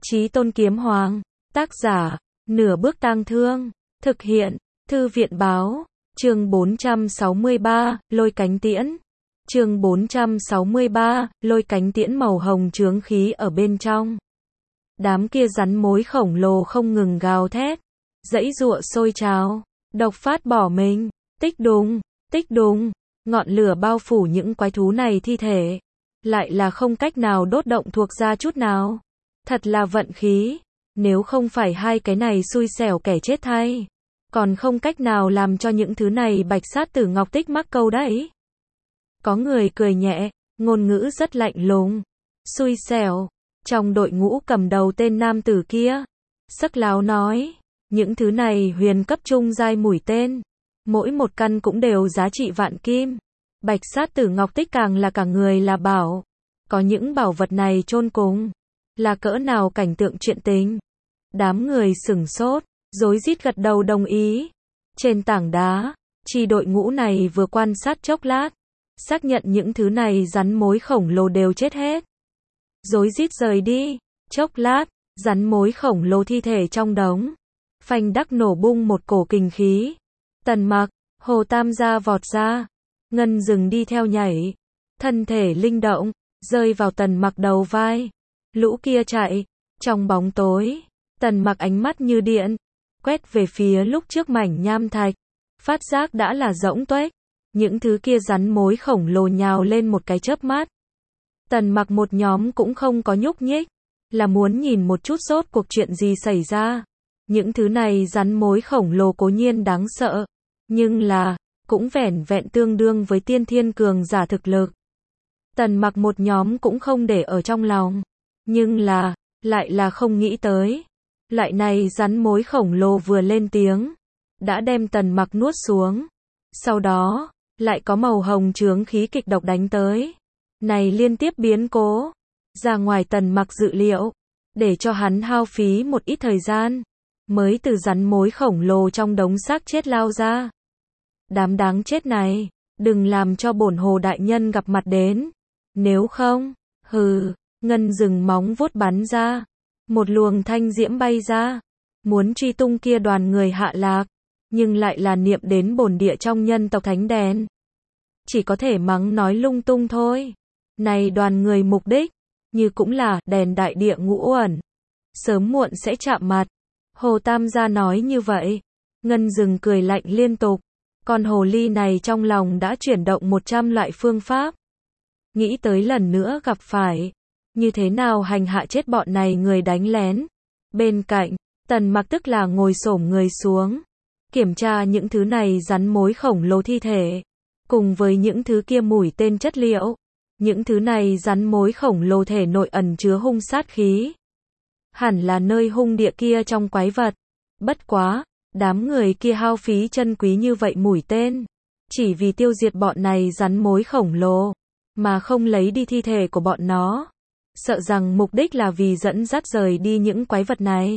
Chí Tôn Kiếm Hoàng. Tác giả, Nửa Bước Tang Thương. Thực hiện, Thư viện Báo. Chương 463, Lôi Cánh Tiễn. Chương 463, Lôi Cánh Tiễn màu hồng chướng khí ở bên trong. Đám kia rắn mối khổng lồ không ngừng gào thét, giãy giụa sôi trào, độc phát bỏ mình, tích đùng, ngọn lửa bao phủ những quái thú này thi thể, lại là không cách nào đốt động thuộc ra chút nào. Thật là vận khí, nếu không phải hai cái này xui xẻo kẻ chết thay, còn không cách nào làm cho những thứ này Bạch Sát Tử Ngọc Tích mắc câu đấy. Có người cười nhẹ, ngôn ngữ rất lạnh lùng. Xui xẻo. Trong đội ngũ cầm đầu tên nam tử kia, sắc láo nói, những thứ này huyền cấp trung giai mũi tên, mỗi một căn cũng đều giá trị vạn kim. Bạch Sát Tử Ngọc Tích càng là cả người là bảo. Có những bảo vật này chôn cùng, là cỡ nào cảnh tượng chuyện tình. Đám người sửng sốt, rối rít gật đầu đồng ý. Trên tảng đá, chi đội ngũ này vừa quan sát chốc lát, xác nhận những thứ này rắn mối khổng lồ đều chết hết. Rối rít rời đi. Chốc lát, rắn mối khổng lồ thi thể trong đống, phanh đắc nổ bung một cổ kình khí. Tần Mặc, Hồ Tam gia vọt ra, Ngân Dừng đi theo nhảy, thân thể linh động, rơi vào Tần Mặc đầu vai. Lũ kia chạy, trong bóng tối, Tần Mặc ánh mắt như điện, quét về phía lúc trước mảnh nham thạch, phát giác đã là rỗng tuếch. Những thứ kia rắn mối khổng lồ nhào lên một cái chớp mắt. Tần Mặc một nhóm cũng không có nhúc nhích, là muốn nhìn một chút rốt cuộc chuyện gì xảy ra. Những thứ này rắn mối khổng lồ cố nhiên đáng sợ, nhưng là, cũng vẻn vẹn tương đương với tiên thiên cường giả thực lực. Tần Mặc một nhóm cũng không để ở trong lòng, nhưng là, lại là không nghĩ tới. Loại này rắn mối khổng lồ vừa lên tiếng, đã đem Tần Mặc nuốt xuống. Sau đó, lại có màu hồng chướng khí kịch độc đánh tới. Này liên tiếp biến cố, ra ngoài Tần Mặc dự liệu, để cho hắn hao phí một ít thời gian, mới từ rắn mối khổng lồ trong đống xác chết lao ra. Đám đáng chết này, đừng làm cho bổn Hồ đại nhân gặp mặt đến, nếu không, hừ. Ngân Dừng móng vuốt bắn ra, một luồng thanh diễm bay ra, muốn truy tung kia đoàn người hạ lạc, nhưng lại là niệm đến bổn địa trong nhân tộc thánh đèn, chỉ có thể mắng nói lung tung thôi. Này đoàn người mục đích, như cũng là đèn đại địa ngũ uẩn, sớm muộn sẽ chạm mặt. Hồ Tam gia nói như vậy. Ngân Dừng cười lạnh liên tục, con hồ ly này trong lòng đã chuyển động 100 loại phương pháp, nghĩ tới lần nữa gặp phải, như thế nào hành hạ chết bọn này người đánh lén. Bên cạnh, Tần Mặc tức là ngồi xổm người xuống, kiểm tra những thứ này rắn mối khổng lồ thi thể, cùng với những thứ kia mũi tên chất liệu. Những thứ này rắn mối khổng lồ thể nội ẩn chứa hung sát khí, hẳn là nơi hung địa kia trong quái vật. Bất quá, đám người kia hao phí chân quý như vậy mũi tên, chỉ vì tiêu diệt bọn này rắn mối khổng lồ, mà không lấy đi thi thể của bọn nó. Sợ rằng mục đích là vì dẫn dắt rời đi những quái vật này.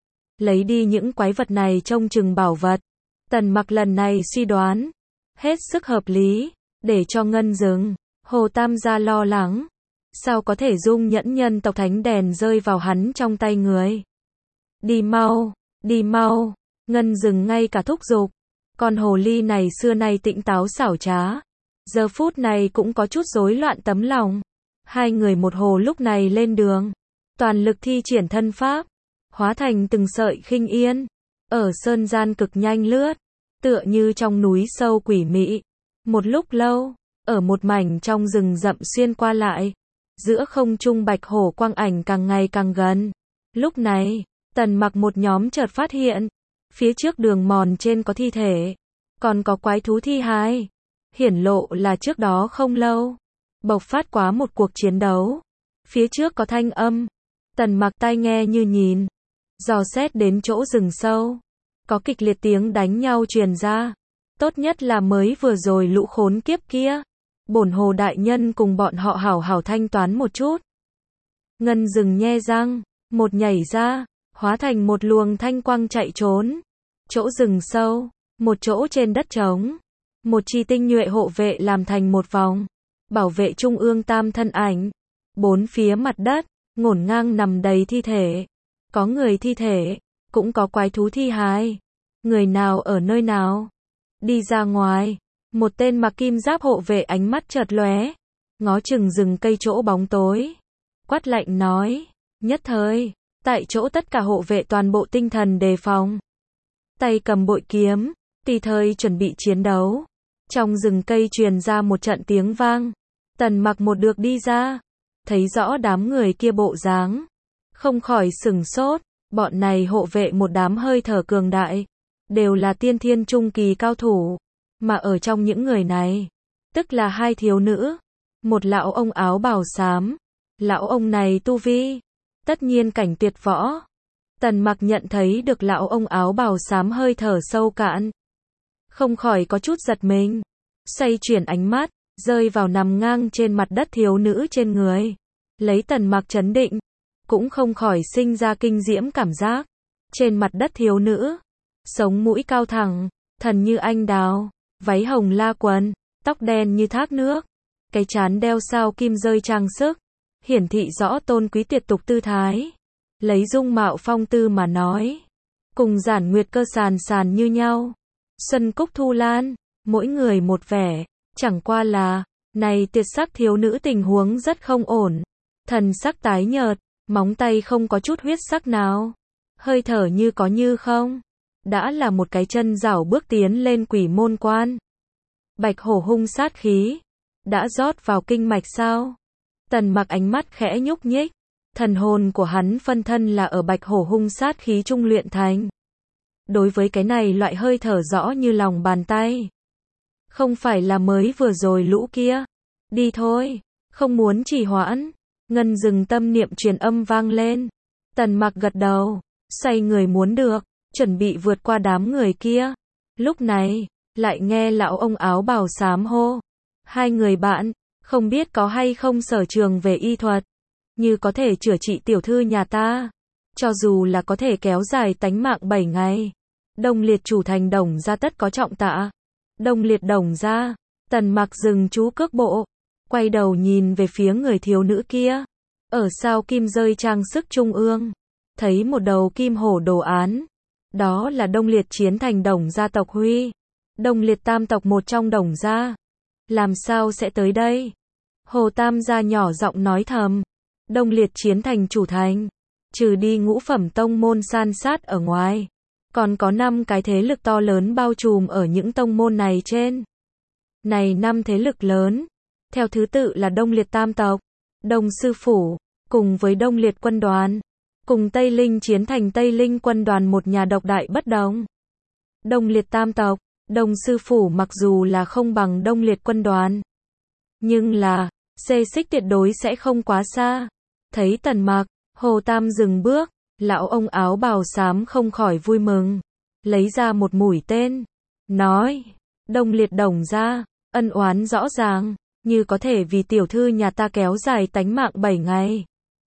Lấy đi những quái vật này trông chừng bảo vật. Tần Mặc lần này suy đoán, hết sức hợp lý, để cho Ngân Dừng, Hồ Tam gia lo lắng. Sao có thể dung nhẫn nhân tộc thánh đèn rơi vào hắn trong tay người. Đi mau, Ngân Dừng ngay cả thúc giục. Con hồ ly này xưa nay tĩnh táo xảo trá, giờ phút này cũng có chút rối loạn tấm lòng. Hai người một hồ lúc này lên đường, toàn lực thi triển thân pháp, hóa thành từng sợi khinh yên, ở sơn gian cực nhanh lướt, tựa như trong núi sâu quỷ mị. Một lúc lâu, ở một mảnh trong rừng rậm xuyên qua lại, giữa không trung bạch hổ quang ảnh càng ngày càng gần. Lúc này, Tần Mặc một nhóm chợt phát hiện, phía trước đường mòn trên có thi thể, còn có quái thú thi hài, hiển lộ là trước đó không lâu bộc phát quá một cuộc chiến đấu. Phía trước có thanh âm, Tần Mặc tai nghe như nhìn, dò xét đến chỗ rừng sâu, có kịch liệt tiếng đánh nhau truyền ra. Tốt nhất là mới vừa rồi lũ khốn kiếp kia, bổn Hồ đại nhân cùng bọn họ hảo hảo thanh toán một chút. Ngân Dừng nhe răng, một nhảy ra, hóa thành một luồng thanh quang chạy trốn. Chỗ rừng sâu, một chỗ trên đất trống, một chi tinh nhuệ hộ vệ làm thành một vòng, bảo vệ trung ương tam thân ảnh. Bốn phía mặt đất, ngổn ngang nằm đầy thi thể. Có người thi thể, cũng có quái thú thi hài. Người nào ở nơi nào? Đi ra ngoài, một tên mặc kim giáp hộ vệ ánh mắt chợt lóe, ngó chừng rừng cây chỗ bóng tối. Quát lạnh nói, nhất thời, tại chỗ tất cả hộ vệ toàn bộ tinh thần đề phòng. Tay cầm bội kiếm, tùy thời chuẩn bị chiến đấu. Trong rừng cây truyền ra một trận tiếng vang. Tần Mặc một được đi ra, thấy rõ đám người kia bộ dáng, không khỏi sửng sốt. Bọn này hộ vệ một đám hơi thở cường đại, đều là tiên thiên trung kỳ cao thủ, mà ở trong những người này, tức là hai thiếu nữ, một lão ông áo bào xám. Lão ông này tu vi, tất nhiên cảnh tuyệt võ. Tần Mặc nhận thấy được lão ông áo bào xám hơi thở sâu cạn, không khỏi có chút giật mình, xoay chuyển ánh mắt, rơi vào nằm ngang trên mặt đất thiếu nữ trên người. Lấy Tần Mặc trấn định, cũng không khỏi sinh ra kinh diễm cảm giác. Trên mặt đất thiếu nữ, sống mũi cao thẳng, thần như anh đào, váy hồng la quần, tóc đen như thác nước, cái trán đeo sao kim rơi trang sức, hiển thị rõ tôn quý tuyệt tục tư thái. Lấy dung mạo phong tư mà nói, cùng Giản Nguyệt Cơ sàn sàn như nhau. Xuân Cúc Thu Lan, mỗi người một vẻ, chẳng qua là, này tuyệt sắc thiếu nữ tình huống rất không ổn. Thần sắc tái nhợt, móng tay không có chút huyết sắc nào, hơi thở như có như không. Đã là một cái chân rảo bước tiến lên quỷ môn quan. Bạch hổ hung sát khí, đã rót vào kinh mạch sao? Tần Mặc ánh mắt khẽ nhúc nhích, thần hồn của hắn phân thân là ở bạch hổ hung sát khí trung luyện thành. Đối với cái này loại hơi thở rõ như lòng bàn tay. Không phải là mới vừa rồi lũ kia. Đi thôi, không muốn trì hoãn. Ngân dừng tâm niệm truyền âm vang lên. Tần Mặc gật đầu, xoay người muốn được, chuẩn bị vượt qua đám người kia. Lúc này, lại nghe lão ông áo bào xám hô. Hai người bạn, không biết có hay không sở trường về y thuật, như có thể chữa trị tiểu thư nhà ta, cho dù là có thể kéo dài tánh mạng 7 ngày. Đông Liệt chủ thành Đồng gia tất có trọng tạ. Đông Liệt Đồng gia. Tần Mặc dừng chú cước bộ, quay đầu nhìn về phía người thiếu nữ kia. Ở sao kim rơi trang sức trung ương, thấy một đầu kim hổ đồ án. Đó là Đông Liệt chiến thành Đồng gia tộc Huy. Đông Liệt tam tộc một trong Đồng gia. Làm sao sẽ tới đây? Hồ Tam gia nhỏ giọng nói thầm. Đông Liệt chiến thành chủ thành, trừ đi ngũ phẩm tông môn san sát ở ngoài, còn có 5 cái thế lực to lớn bao trùm ở những tông môn này trên. Này 5 thế lực lớn, theo thứ tự là Đông Liệt tam tộc, Đông sư phủ, cùng với Đông Liệt quân đoàn, cùng Tây Linh chiến thành Tây Linh quân đoàn một nhà độc đại bất đồng. Đông Liệt tam tộc, Đông sư phủ mặc dù là không bằng Đông Liệt quân đoàn, nhưng là, xê xích tuyệt đối sẽ không quá xa. Thấy Tần Mặc, Hồ Tam dừng bước, lão ông áo bào xám không khỏi vui mừng, lấy ra một mũi tên, nói, Đông Liệt Đồng gia, ân oán rõ ràng, như có thể vì tiểu thư nhà ta kéo dài tánh mạng 7 ngày.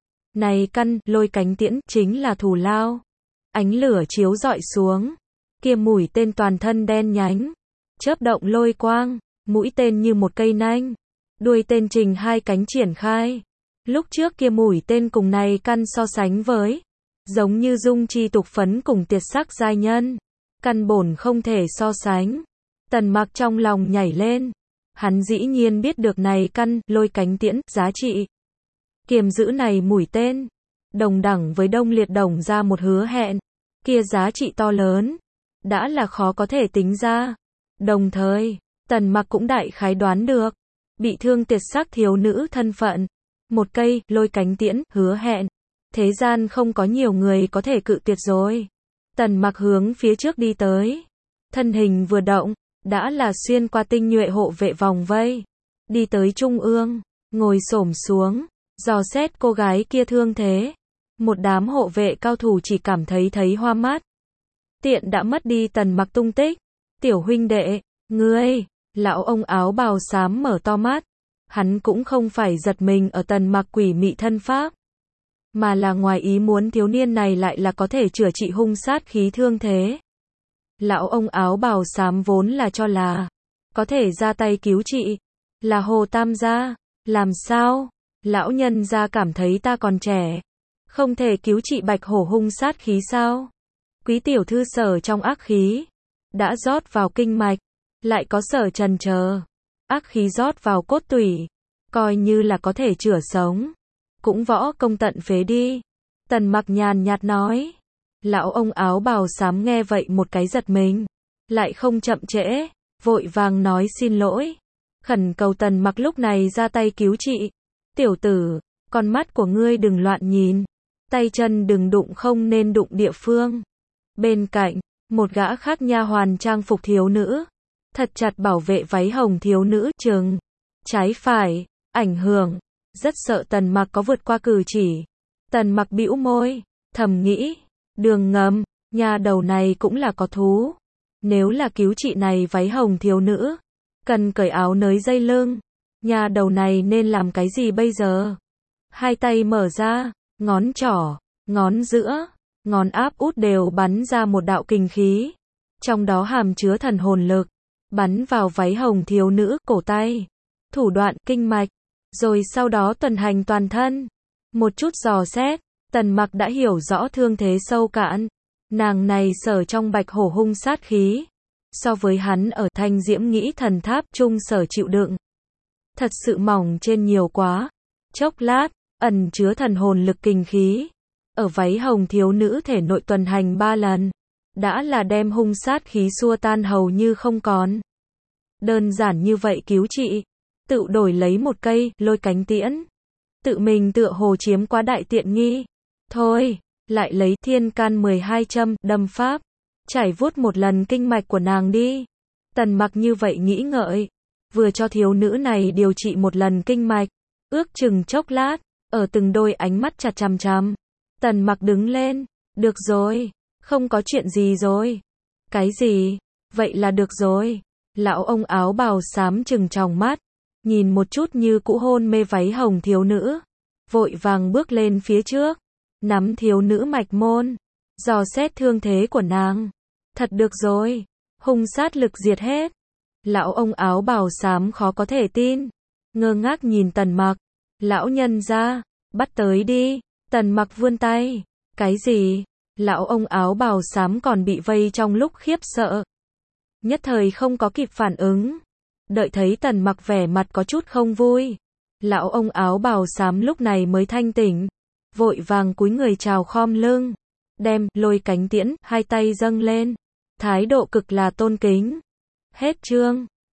Này căn, lôi cánh tiễn, chính là thù lao. Ánh lửa chiếu rọi xuống, kia mũi tên toàn thân đen nhánh, chớp động lôi quang, mũi tên như một cây nanh, đuôi tên trình hai cánh triển khai. Lúc trước kia mũi tên cùng này căn so sánh với, giống như dung chi tục phấn cùng tiệt sắc giai nhân, căn bổn không thể so sánh. Tần Mặc trong lòng nhảy lên, hắn dĩ nhiên biết được này căn lôi cánh tiễn giá trị. Kiềm giữ này mũi tên, đồng đẳng với Đông Liệt Đồng ra một hứa hẹn, kia giá trị to lớn, đã là khó có thể tính ra. Đồng thời, Tần Mặc cũng đại khái đoán được, bị thương tiệt sắc thiếu nữ thân phận. Một cây, lôi cánh tiễn, hứa hẹn. Thế gian không có nhiều người có thể cự tuyệt rồi. Tần Mặc hướng phía trước đi tới. Thân hình vừa động, đã là xuyên qua tinh nhuệ hộ vệ vòng vây. Đi tới trung ương, ngồi xổm xuống, dò xét cô gái kia thương thế. Một đám hộ vệ cao thủ chỉ cảm thấy hoa mắt. Tiện đã mất đi Tần Mặc tung tích. Tiểu huynh đệ, ngươi, lão ông áo bào xám mở to mắt. Hắn cũng không phải giật mình ở Tần Mặc quỷ mị thân pháp, mà là ngoài ý muốn thiếu niên này lại là có thể chữa trị hung sát khí thương thế. Lão ông áo bào xám vốn là cho là có thể ra tay cứu trị, là Hồ Tam gia. Làm sao? Lão nhân gia cảm thấy ta còn trẻ, Không thể cứu trị Bạch Hổ hung sát khí sao? Quý tiểu thư sở trong ác khí, đã rót vào kinh mạch, lại có sở trần chờ. Ác khí rót vào cốt tủy, coi như là có thể chữa sống. Cũng võ công tận phế đi. Tần Mặc nhàn nhạt nói. Lão ông áo bào xám nghe vậy một cái giật mình. Lại không chậm trễ, vội vàng nói xin lỗi. Khẩn cầu Tần Mặc lúc này ra tay cứu trị. Tiểu tử, con mắt của ngươi đừng loạn nhìn. Tay chân đừng đụng không nên đụng địa phương. Bên cạnh, một gã khác nha hoàn trang phục thiếu nữ. Thật chặt bảo vệ váy hồng thiếu nữ chừng. Trái phải, ảnh hưởng. Rất sợ Tần Mặc có vượt qua cử chỉ. Tần Mặc bĩu môi, thầm nghĩ. Đường ngầm, nhà đầu này cũng là có thú. Nếu là cứu trị này váy hồng thiếu nữ, cần cởi áo nới dây lưng. Nhà đầu này nên làm cái gì bây giờ? Hai tay mở ra, ngón trỏ, ngón giữa, ngón áp út đều bắn ra một đạo kình khí. Trong đó hàm chứa thần hồn lực, bắn vào váy hồng thiếu nữ, cổ tay, thủ đoạn, kinh mạch, rồi sau đó tuần hành toàn thân. Một chút dò xét, Tần Mặc đã hiểu rõ thương thế sâu cạn. Nàng này sở trong Bạch Hổ hung sát khí, so với hắn ở Thanh Diễm Nghĩ Thần Tháp chung sở chịu đựng, thật sự mỏng trên nhiều quá. Chốc lát, ẩn chứa thần hồn lực kình khí, ở váy hồng thiếu nữ thể nội tuần hành 3 lần, đã là đem hung sát khí xua tan hầu như không còn. Đơn giản như vậy cứu trị, tự đổi lấy một cây lôi cánh tiễn. Tự mình tựa hồ chiếm quá đại tiện nghi. Thôi, lại lấy thiên can 12 châm, đâm pháp, chảy vuốt một lần kinh mạch của nàng đi. Tần Mặc như vậy nghĩ ngợi, vừa cho thiếu nữ này điều trị một lần kinh mạch, ước chừng chốc lát, ở từng đôi ánh mắt chặt chằm chằm. Tần Mặc đứng lên, được rồi, không có chuyện gì rồi. Cái gì? Vậy là được rồi. Lão ông áo bào xám trừng tròng mắt, nhìn một chút như cũ hôn mê váy hồng thiếu nữ, vội vàng bước lên phía trước, nắm thiếu nữ mạch môn, dò xét thương thế của nàng. Thật được rồi, hung sát lực diệt hết. Lão ông áo bào xám khó có thể tin, ngơ ngác nhìn Tần Mặc. Lão nhân gia, bắt tới đi. Tần Mặc vươn tay. Cái gì? Lão ông áo bào xám còn bị vây trong lúc khiếp sợ, nhất thời không có kịp phản ứng. Đợi thấy Tần Mặc vẻ mặt có chút không vui, lão ông áo bào xám lúc này mới thanh tỉnh, vội vàng cúi người chào khom lưng, đem lôi cánh tiễn, hai tay dâng lên, thái độ cực là tôn kính. Hết chương.